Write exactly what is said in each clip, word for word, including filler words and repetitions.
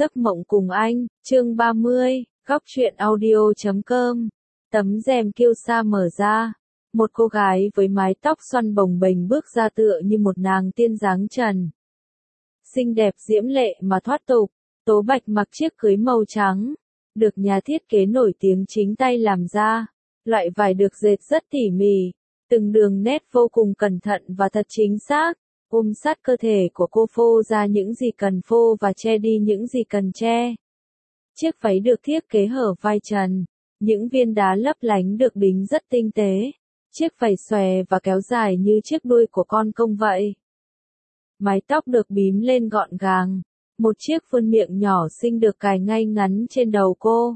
Giấc mộng cùng anh, chương ba mươi, góc truyện audio chấm com. Tấm rèm kiêu sa mở ra. Một cô gái với mái tóc xoăn bồng bềnh bước ra tựa như một nàng tiên dáng trần. Xinh đẹp diễm lệ mà thoát tục, Tố Bạch mặc chiếc cưới màu trắng, được nhà thiết kế nổi tiếng chính tay làm ra. Loại vải được dệt rất tỉ mỉ, từng đường nét vô cùng cẩn thận và thật chính xác. Ôm sát cơ thể của cô phô ra những gì cần phô và che đi những gì cần che. Chiếc váy được thiết kế hở vai trần, những viên đá lấp lánh được đính rất tinh tế. Chiếc váy xòe và kéo dài như chiếc đuôi của con công vậy. Mái tóc được bím lên gọn gàng, một chiếc khuôn miệng nhỏ xinh được cài ngay ngắn trên đầu cô.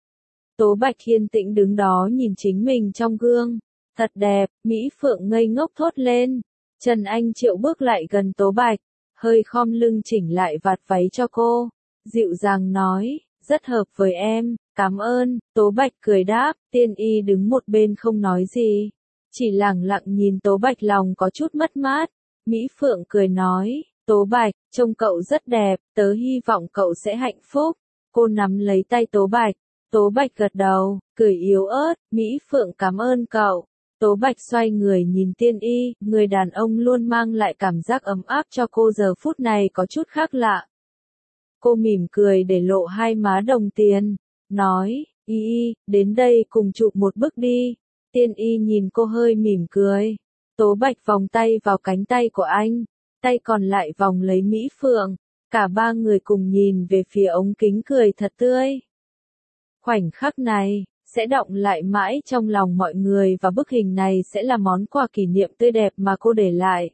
Tố Bạch yên tĩnh đứng đó nhìn chính mình trong gương. Thật đẹp, Mỹ Phượng ngây ngốc thốt lên. Trần Anh Triệu bước lại gần Tố Bạch, hơi khom lưng chỉnh lại vạt váy cho cô, dịu dàng nói, rất hợp với em, cảm ơn. Tố Bạch cười đáp, Tiên Y đứng một bên không nói gì, chỉ lẳng lặng nhìn Tố Bạch lòng có chút mất mát. Mỹ Phượng cười nói, Tố Bạch, trông cậu rất đẹp, tớ hy vọng cậu sẽ hạnh phúc. Cô nắm lấy tay Tố Bạch, Tố Bạch gật đầu, cười yếu ớt, Mỹ Phượng cảm ơn cậu. Tố Bạch xoay người nhìn Tiên Y, người đàn ông luôn mang lại cảm giác ấm áp cho cô giờ phút này có chút khác lạ. Cô mỉm cười để lộ hai má đồng tiền, nói, Y Y, đến đây cùng chụp một bức đi. Tiên Y nhìn cô hơi mỉm cười. Tố Bạch vòng tay vào cánh tay của anh, tay còn lại vòng lấy Mỹ Phượng. Cả ba người cùng nhìn về phía ống kính cười thật tươi. Khoảnh khắc này sẽ đọng lại mãi trong lòng mọi người và bức hình này sẽ là món quà kỷ niệm tươi đẹp mà cô để lại.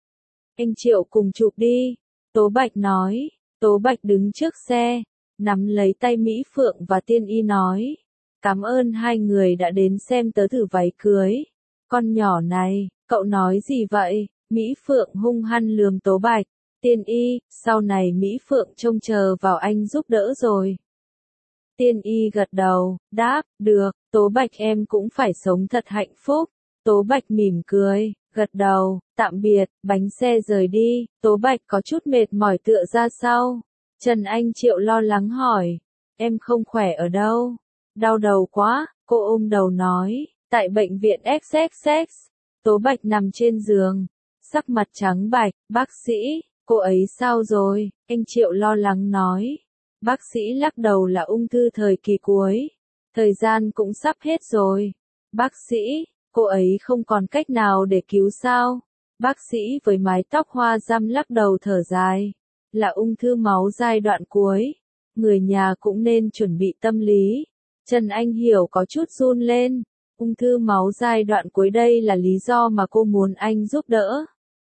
Anh Triệu cùng chụp đi, Tố Bạch nói. Tố Bạch đứng trước xe, nắm lấy tay Mỹ Phượng và Tiên Y nói, cảm ơn hai người đã đến xem tớ thử váy cưới. Con nhỏ này, cậu nói gì vậy? Mỹ Phượng hung hăng lườm Tố Bạch. Tiên Y, sau này Mỹ Phượng trông chờ vào anh giúp đỡ rồi. Tiên Y gật đầu, đáp, được, Tố Bạch em cũng phải sống thật hạnh phúc. Tố Bạch mỉm cười, gật đầu, tạm biệt, bánh xe rời đi. Tố Bạch có chút mệt mỏi tựa ra sau. Trần Anh Triệu lo lắng hỏi, em không khỏe ở đâu? Đau đầu quá, cô ôm đầu nói, tại bệnh viện ích ích ích. Tố Bạch nằm trên giường, sắc mặt trắng bạch, bác sĩ, cô ấy sao rồi? Anh Triệu lo lắng nói. Bác sĩ lắc đầu là ung thư thời kỳ cuối. Thời gian cũng sắp hết rồi. Bác sĩ, cô ấy không còn cách nào để cứu sao? Bác sĩ với mái tóc hoa răm lắc đầu thở dài. Là ung thư máu giai đoạn cuối. Người nhà cũng nên chuẩn bị tâm lý. Trần Anh Hiểu có chút run lên. Ung thư máu giai đoạn cuối đây là lý do mà cô muốn anh giúp đỡ.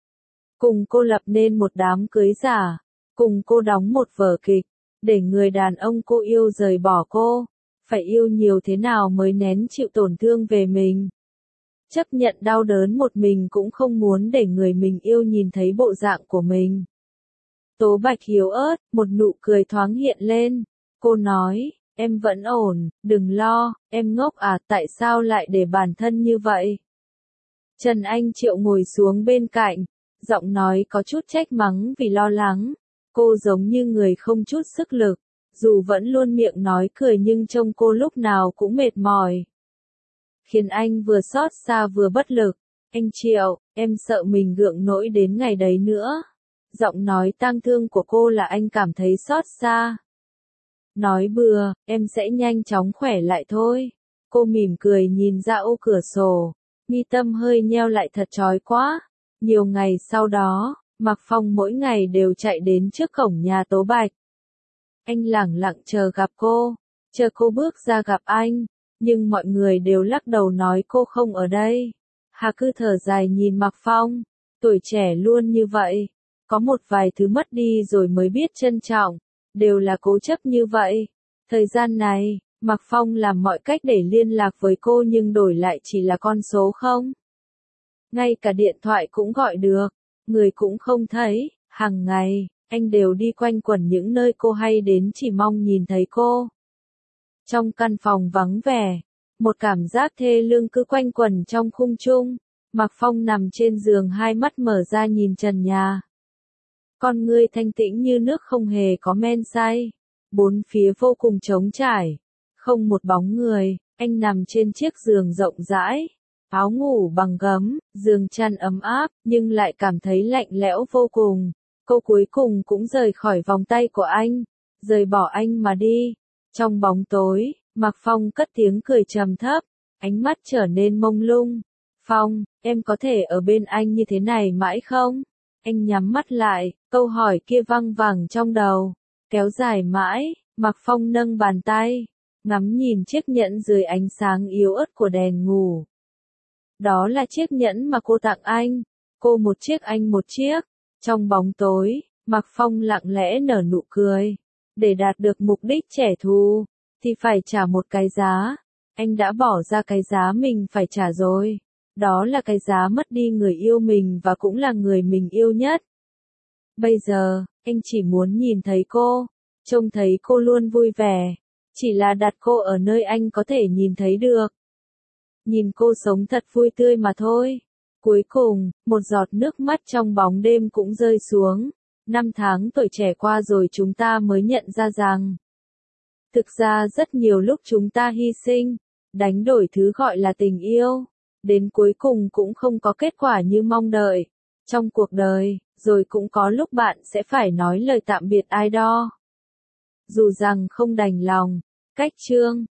Cùng cô lập nên một đám cưới giả. Cùng cô đóng một vở kịch. Để người đàn ông cô yêu rời bỏ cô, phải yêu nhiều thế nào mới nén chịu tổn thương về mình. Chấp nhận đau đớn một mình cũng không muốn để người mình yêu nhìn thấy bộ dạng của mình. Tố Bạch yếu ớt, một nụ cười thoáng hiện lên. Cô nói, em vẫn ổn, đừng lo, em ngốc à, tại sao lại để bản thân như vậy? Trần Anh Triệu ngồi xuống bên cạnh, giọng nói có chút trách mắng vì lo lắng. Cô giống như người không chút sức lực, dù vẫn luôn miệng nói cười nhưng trông cô lúc nào cũng mệt mỏi. Khiến anh vừa xót xa vừa bất lực. Anh Triệu, em sợ mình gượng nỗi đến ngày đấy nữa. Giọng nói tang thương của cô là anh cảm thấy xót xa. Nói bừa, em sẽ nhanh chóng khỏe lại thôi. Cô mỉm cười nhìn ra ô cửa sổ, mi tâm hơi nheo lại thật chói quá. Nhiều ngày sau đó, Mạc Phong mỗi ngày đều chạy đến trước cổng nhà Tố Bạch. Anh lẳng lặng chờ gặp cô, chờ cô bước ra gặp anh, nhưng mọi người đều lắc đầu nói cô không ở đây. Hà cứ thở dài nhìn Mạc Phong, tuổi trẻ luôn như vậy, có một vài thứ mất đi rồi mới biết trân trọng, đều là cố chấp như vậy. Thời gian này, Mạc Phong làm mọi cách để liên lạc với cô nhưng đổi lại chỉ là con số không. Ngay cả điện thoại cũng gọi được. Người cũng không thấy, hàng ngày, anh đều đi quanh quẩn những nơi cô hay đến chỉ mong nhìn thấy cô. Trong căn phòng vắng vẻ, một cảm giác thê lương cứ quanh quẩn trong khung chung. Mạc Phong nằm trên giường hai mắt mở ra nhìn trần nhà. Con ngươi thanh tĩnh như nước không hề có men say. Bốn phía vô cùng trống trải, không một bóng người, anh nằm trên chiếc giường rộng rãi, áo ngủ bằng gấm, giường chăn ấm áp, nhưng lại cảm thấy lạnh lẽo vô cùng. Cô cuối cùng cũng rời khỏi vòng tay của anh, rời bỏ anh mà đi. Trong bóng tối, Mạc Phong cất tiếng cười trầm thấp, ánh mắt trở nên mông lung. Phong, em có thể ở bên anh như thế này mãi không? Anh nhắm mắt lại, câu hỏi kia văng vẳng trong đầu, kéo dài mãi. Mạc Phong nâng bàn tay, ngắm nhìn chiếc nhẫn dưới ánh sáng yếu ớt của đèn ngủ. Đó là chiếc nhẫn mà cô tặng anh, cô một chiếc anh một chiếc. Trong bóng tối, Mạc Phong lặng lẽ nở nụ cười. Để đạt được mục đích trả thù, thì phải trả một cái giá. Anh đã bỏ ra cái giá mình phải trả rồi. Đó là cái giá mất đi người yêu mình và cũng là người mình yêu nhất. Bây giờ, anh chỉ muốn nhìn thấy cô, trông thấy cô luôn vui vẻ. Chỉ là đặt cô ở nơi anh có thể nhìn thấy được. Nhìn cô sống thật vui tươi mà thôi. Cuối cùng, một giọt nước mắt trong bóng đêm cũng rơi xuống. Năm tháng tuổi trẻ qua rồi chúng ta mới nhận ra rằng, thực ra rất nhiều lúc chúng ta hy sinh, đánh đổi thứ gọi là tình yêu, đến cuối cùng cũng không có kết quả như mong đợi. Trong cuộc đời, rồi cũng có lúc bạn sẽ phải nói lời tạm biệt ai đó. Dù rằng không đành lòng. Cách chương